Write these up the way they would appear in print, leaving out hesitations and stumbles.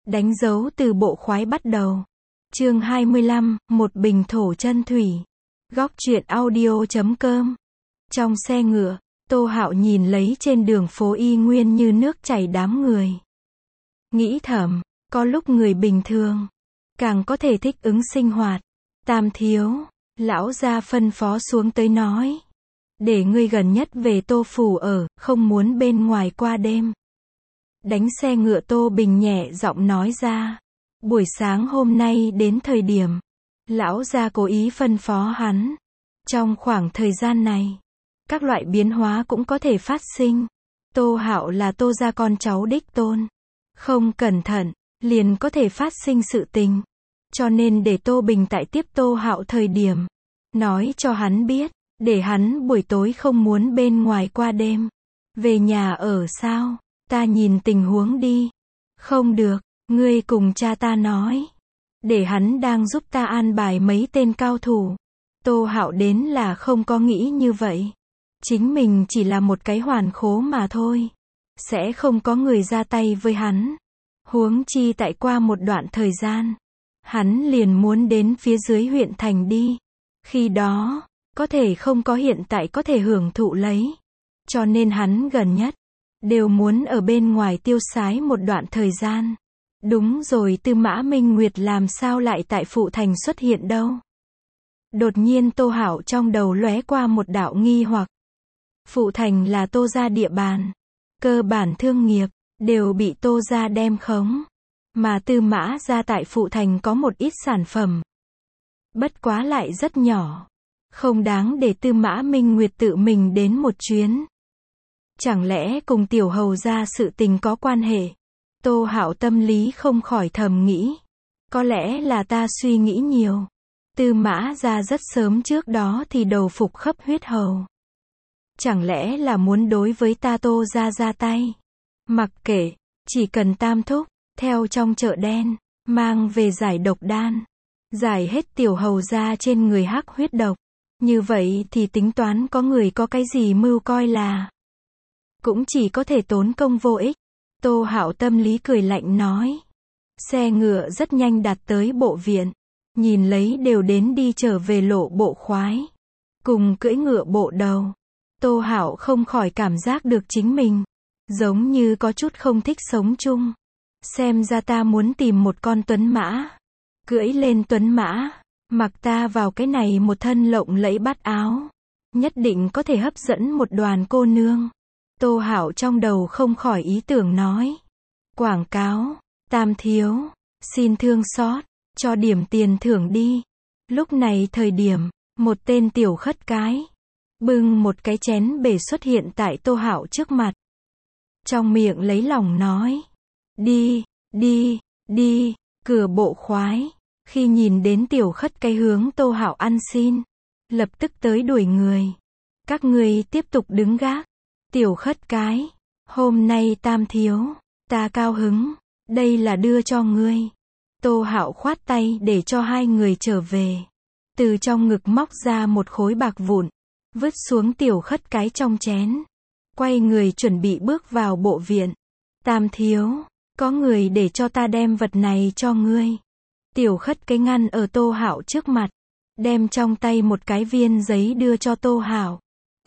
Đánh dấu từ bộ khoái bắt đầu. Chương 25, một bình thổ chân thủy. Góc truyện audio.com. Trong xe ngựa, Tô Hạo nhìn lấy trên đường phố y nguyên như nước chảy đám người. Nghĩ thầm, có lúc người bình thường càng có thể thích ứng sinh hoạt. Tam thiếu, lão gia phân phó xuống tới nói, để ngươi gần nhất về Tô phủ ở, không muốn bên ngoài qua đêm. Đánh xe ngựa Tô Bình nhẹ giọng nói ra. Buổi sáng hôm nay đến thời điểm, lão gia cố ý phân phó hắn. Trong khoảng thời gian này, các loại biến hóa cũng có thể phát sinh. Tô Hạo là Tô gia con cháu đích tôn. Không cẩn thận, liền có thể phát sinh sự tình. Cho nên để Tô Bình tại tiếp Tô Hạo thời điểm, nói cho hắn biết, để hắn buổi tối không muốn bên ngoài qua đêm. Về nhà ở sao? Ta nhìn tình huống đi. Không được, ngươi cùng cha ta nói. Để hắn đang giúp ta an bài mấy tên cao thủ. Tô Hạo đến là không có nghĩ như vậy. Chính mình chỉ là một cái hoàn khố mà thôi. Sẽ không có người ra tay với hắn. Huống chi tại qua một đoạn thời gian, hắn liền muốn đến phía dưới huyện thành đi. Khi đó, có thể không có hiện tại có thể hưởng thụ lấy. Cho nên hắn gần nhất đều muốn ở bên ngoài tiêu sái một đoạn thời gian. Đúng rồi, Tư Mã Minh Nguyệt làm sao lại tại Phụ Thành xuất hiện đâu? Đột nhiên Tô Hạo trong đầu lóe qua một đạo nghi hoặc. Phụ Thành là Tô gia địa bàn, cơ bản thương nghiệp đều bị Tô gia đem khống, mà Tư Mã gia tại Phụ Thành có một ít sản phẩm, bất quá lại rất nhỏ, không đáng để Tư Mã Minh Nguyệt tự mình đến một chuyến. Chẳng lẽ cùng tiểu hầu gia sự tình có quan hệ? Tô Hạo tâm lý không khỏi thầm nghĩ. Có lẽ là ta suy nghĩ nhiều. Tư Mã gia rất sớm trước đó thì đầu phục khắp huyết hầu. Chẳng lẽ là muốn đối với ta Tô gia ra tay? Mặc kệ, chỉ cần tam thúc, theo trong chợ đen, mang về giải độc đan. Giải hết tiểu hầu gia trên người hắc huyết độc. Như vậy thì tính toán có người có cái gì mưu coi là cũng chỉ có thể tốn công vô ích. Tô Hạo tâm lý cười lạnh nói. Xe ngựa rất nhanh đạt tới bộ viện. Nhìn lấy đều đến đi trở về lộ bộ khoái. Cùng cưỡi ngựa bộ đầu. Tô Hạo không khỏi cảm giác được chính mình giống như có chút không thích sống chung. Xem ra ta muốn tìm một con tuấn mã. Cưỡi lên tuấn mã, mặc ta vào cái này một thân lộng lẫy bát áo. Nhất định có thể hấp dẫn một đoàn cô nương. Tô Hạo trong đầu không khỏi ý tưởng nói. Quảng cáo, tam thiếu, xin thương xót, cho điểm tiền thưởng đi. Lúc này thời điểm, một tên tiểu khất cái, bưng một cái chén bể xuất hiện tại Tô Hạo trước mặt. Trong miệng lấy lòng nói. Đi, đi, đi, cửa bộ khoái. Khi nhìn đến tiểu khất cái hướng Tô Hạo ăn xin, lập tức tới đuổi người. Các ngươi tiếp tục đứng gác. Tiểu khất cái, hôm nay tam thiếu, ta cao hứng, đây là đưa cho ngươi. Tô Hạo khoát tay để cho hai người trở về. Từ trong ngực móc ra một khối bạc vụn, vứt xuống tiểu khất cái trong chén. Quay người chuẩn bị bước vào bộ viện. Tam thiếu, có người để cho ta đem vật này cho ngươi. Tiểu khất cái ngăn ở Tô Hạo trước mặt, đem trong tay một cái viên giấy đưa cho Tô Hạo.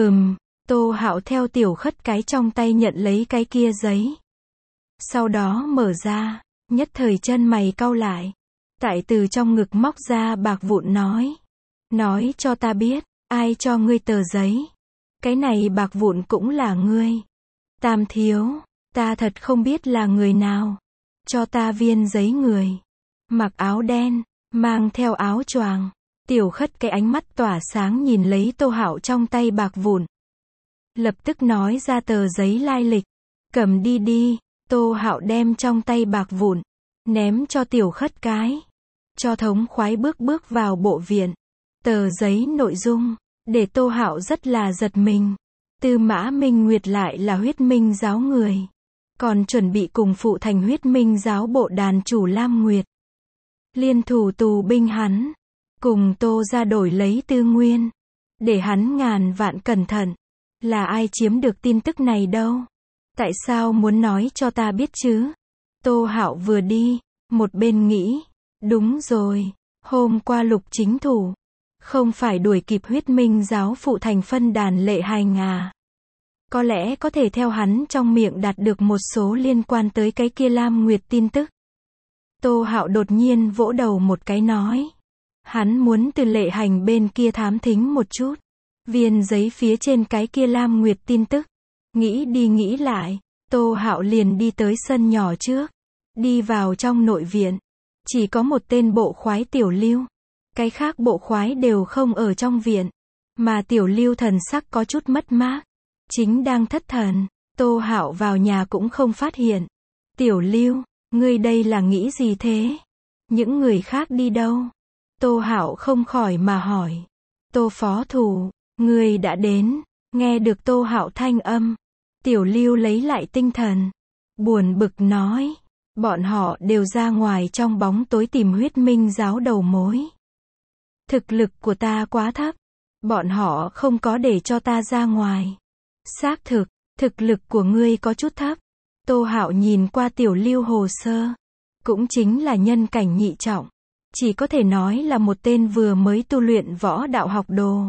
Tô Hạo theo tiểu khất cái trong tay nhận lấy cái kia giấy. Sau đó mở ra, nhất thời chân mày cau lại. Tại từ trong ngực móc ra bạc vụn nói. Nói cho ta biết, ai cho ngươi tờ giấy? Cái này bạc vụn cũng là ngươi. Tam thiếu, ta thật không biết là người nào. Cho ta viên giấy người. Mặc áo đen, mang theo áo choàng. Tiểu khất cái ánh mắt tỏa sáng nhìn lấy Tô Hạo trong tay bạc vụn. Lập tức nói ra tờ giấy lai lịch. Cầm đi đi. Tô Hạo đem trong tay bạc vụn, ném cho tiểu khất cái. Cho thống khoái bước vào bộ viện. Tờ giấy nội dung, để Tô Hạo rất là giật mình. Tư Mã Minh Nguyệt lại là huyết minh giáo người. Còn chuẩn bị cùng Phụ Thành huyết minh giáo bộ đàn chủ Lam Nguyệt. Liên thủ tù binh hắn. Cùng Tô ra đổi lấy tư nguyên. Để hắn ngàn vạn cẩn thận. Là ai chiếm được tin tức này đâu? Tại sao muốn nói cho ta biết chứ? Tô Hạo vừa đi, Một bên nghĩ, đúng rồi, hôm qua Lục Chính Thủ không phải đuổi kịp Huyết Minh giáo phụ thành phân đàn Lệ Hành à? Có lẽ có thể theo hắn trong miệng đạt được một số liên quan tới cái kia Lam Nguyệt tin tức. Tô Hạo đột nhiên vỗ đầu một cái nói. Hắn muốn từ Lệ Hành bên kia thám thính một chút. Viên giấy phía trên cái kia Lam Nguyệt tin tức. Nghĩ đi nghĩ lại, Tô Hạo liền đi tới sân nhỏ trước. Đi vào trong nội viện. Chỉ có một tên bộ khoái Tiểu Lưu. Cái khác bộ khoái đều không ở trong viện. Mà Tiểu Lưu thần sắc có chút mất mát. Chính đang thất thần. Tô Hạo vào nhà cũng không phát hiện. Tiểu Lưu, ngươi đây là nghĩ gì thế? Những người khác đi đâu? Tô Hạo không khỏi mà hỏi. Tô phó thủ, ngươi đã đến. Nghe được Tô Hạo thanh âm. Tiểu Lưu lấy lại tinh thần. Buồn bực nói. Bọn họ đều ra ngoài trong bóng tối tìm Huyết Minh giáo đầu mối. Thực lực của ta quá thấp. Bọn họ không có để cho ta ra ngoài. Xác thực, thực lực của ngươi có chút thấp. Tô Hạo nhìn qua Tiểu Lưu hồ sơ. Cũng chính là nhân cảnh nhị trọng. Chỉ có thể nói là một tên vừa mới tu luyện võ đạo học đồ.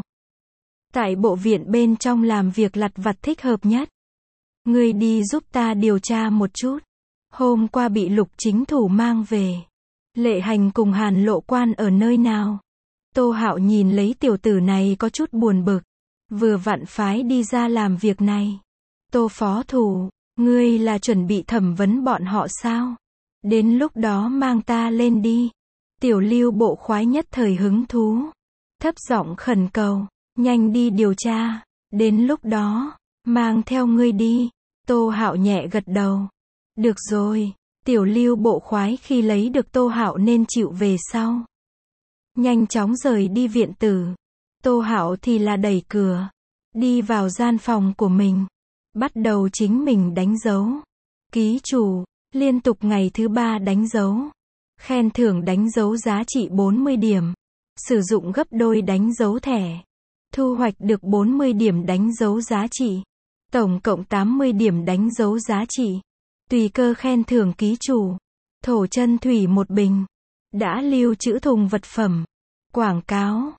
Tại bộ viện bên trong làm việc lặt vặt thích hợp nhất. Ngươi đi giúp ta điều tra một chút. Hôm qua bị Lục Chính Thủ mang về. Lệ Hành cùng Hàn Lộ Quan ở nơi nào? Tô Hạo nhìn lấy tiểu tử này có chút buồn bực. Vừa vặn phái đi ra làm việc này. Tô phó thủ, ngươi là chuẩn bị thẩm vấn bọn họ sao? Đến lúc đó mang ta lên đi. Tiểu Lưu bộ khoái nhất thời hứng thú. Thấp giọng khẩn cầu, nhanh đi điều tra. Đến lúc đó, mang theo ngươi đi. Tô Hạo nhẹ gật đầu. Được rồi, Tiểu Lưu bộ khoái khi lấy được Tô Hạo nên chịu về sau. Nhanh chóng rời đi viện tử. Tô Hạo thì là đẩy cửa. Đi vào gian phòng của mình. Bắt đầu chính mình đánh dấu. Ký chủ, liên tục ngày thứ 3 đánh dấu. Khen thưởng đánh dấu giá trị 40 điểm. Sử dụng gấp đôi đánh dấu thẻ. Thu hoạch được 40 điểm đánh dấu giá trị. Tổng cộng 80 điểm đánh dấu giá trị. Tùy cơ khen thưởng ký chủ. Thổ chân thủy một bình. Đã lưu trữ thùng vật phẩm. Quảng cáo.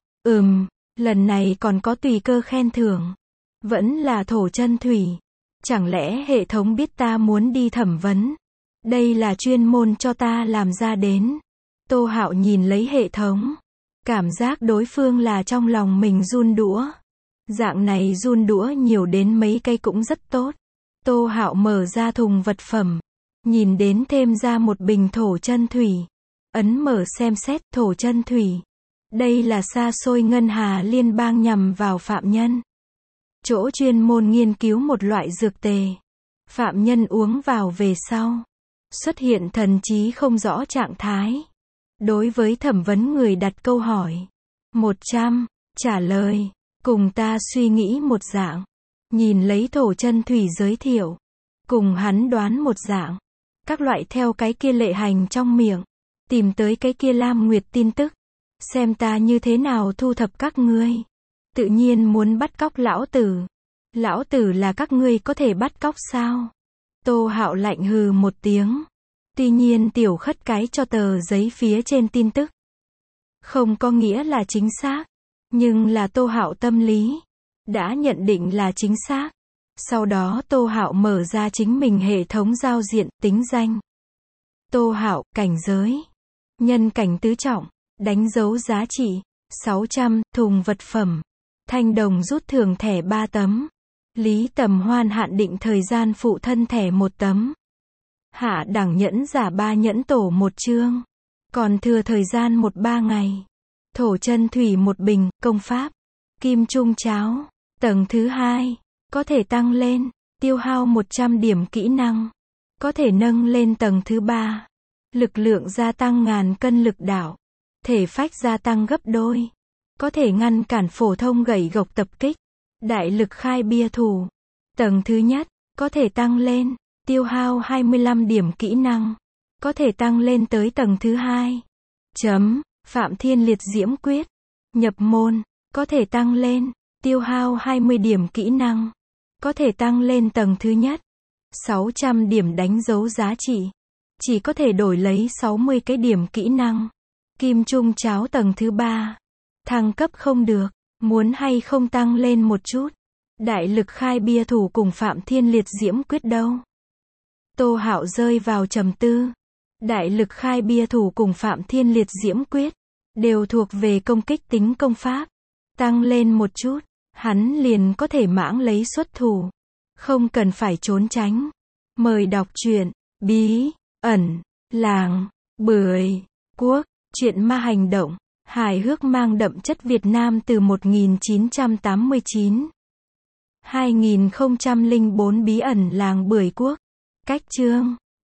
Lần này còn có tùy cơ khen thưởng. Vẫn là thổ chân thủy. Chẳng lẽ hệ thống biết ta muốn đi thẩm vấn? Đây là chuyên môn cho ta làm ra đến. Tô Hạo nhìn lấy hệ thống. Cảm giác đối phương là trong lòng mình run đũa. Dạng này run đũa nhiều đến mấy cây cũng rất tốt. Tô Hạo mở ra thùng vật phẩm. Nhìn đến thêm ra một bình thổ chân thủy. Ấn mở xem xét thổ chân thủy. Đây là xa xôi ngân hà liên bang nhằm vào phạm nhân. Chỗ chuyên môn nghiên cứu một loại dược tề. Phạm nhân uống vào về sau. Xuất hiện thần trí không rõ trạng thái. Đối với thẩm vấn người đặt câu hỏi. 100. Trả lời. Cùng ta suy nghĩ một dạng. Nhìn lấy thổ chân thủy giới thiệu. Cùng hắn đoán một dạng. Các loại theo cái kia Lệ Hành trong miệng. Tìm tới cái kia Lam Nguyệt tin tức. Xem ta như thế nào thu thập các ngươi. Tự nhiên muốn bắt cóc lão tử. Lão tử là các ngươi có thể bắt cóc sao? Tô Hạo lạnh hừ một tiếng. Tuy nhiên tiểu khất cái cho tờ giấy phía trên tin tức. Không có nghĩa là chính xác. Nhưng là Tô Hạo tâm lý. Đã nhận định là chính xác. Sau đó Tô Hạo mở ra chính mình hệ thống giao diện, tính danh. Tô Hạo, cảnh giới. Nhân cảnh tứ trọng. Đánh dấu giá trị. 600, thùng vật phẩm. Thanh đồng rút thưởng thẻ 3 tấm. Lý Tầm Hoan hạn định thời gian phụ thân thẻ 1 tấm. Hạ đẳng nhẫn giả 3 nhẫn tổ 1 chương. Còn thừa thời gian 1-3 ngày. Thổ chân thủy 1 bình, công pháp. Kim trung cháo. Tầng thứ 2. Có thể tăng lên. Tiêu hao 100 điểm kỹ năng. Có thể nâng lên tầng thứ 3. Lực lượng gia tăng ngàn cân lực đạo. Thể phách gia tăng gấp đôi. Có thể ngăn cản phổ thông gậy gộc tập kích. Đại lực khai bia thủ. Tầng thứ nhất. Có thể tăng lên. Tiêu hao 25 điểm kỹ năng. Có thể tăng lên tới tầng thứ 2. Phạm Thiên Liệt Diễm Quyết. Nhập môn. Có thể tăng lên. Tiêu hao 20 điểm kỹ năng. Có thể tăng lên tầng thứ nhất. 600 điểm đánh dấu giá trị. chỉ có thể đổi lấy 60 cái điểm kỹ năng. Kim Trung Cháo tầng thứ 3. Thăng cấp không được, muốn hay không tăng lên một chút. Đại lực khai bia thủ cùng Phạm Thiên Liệt Diễm Quyết đâu? Tô Hạo rơi vào trầm tư. Đại lực khai bia thủ cùng Phạm Thiên Liệt Diễm Quyết đều thuộc về công kích tính công pháp. Tăng lên một chút, hắn liền có thể mãng lấy xuất thủ. Không cần phải trốn tránh. Mời đọc truyện Bí ẩn làng Bưởi Quốc, truyện ma hành động, hài hước mang đậm chất Việt Nam từ 1989. 2004 Bí ẩn làng Bưởi Quốc. Cách chương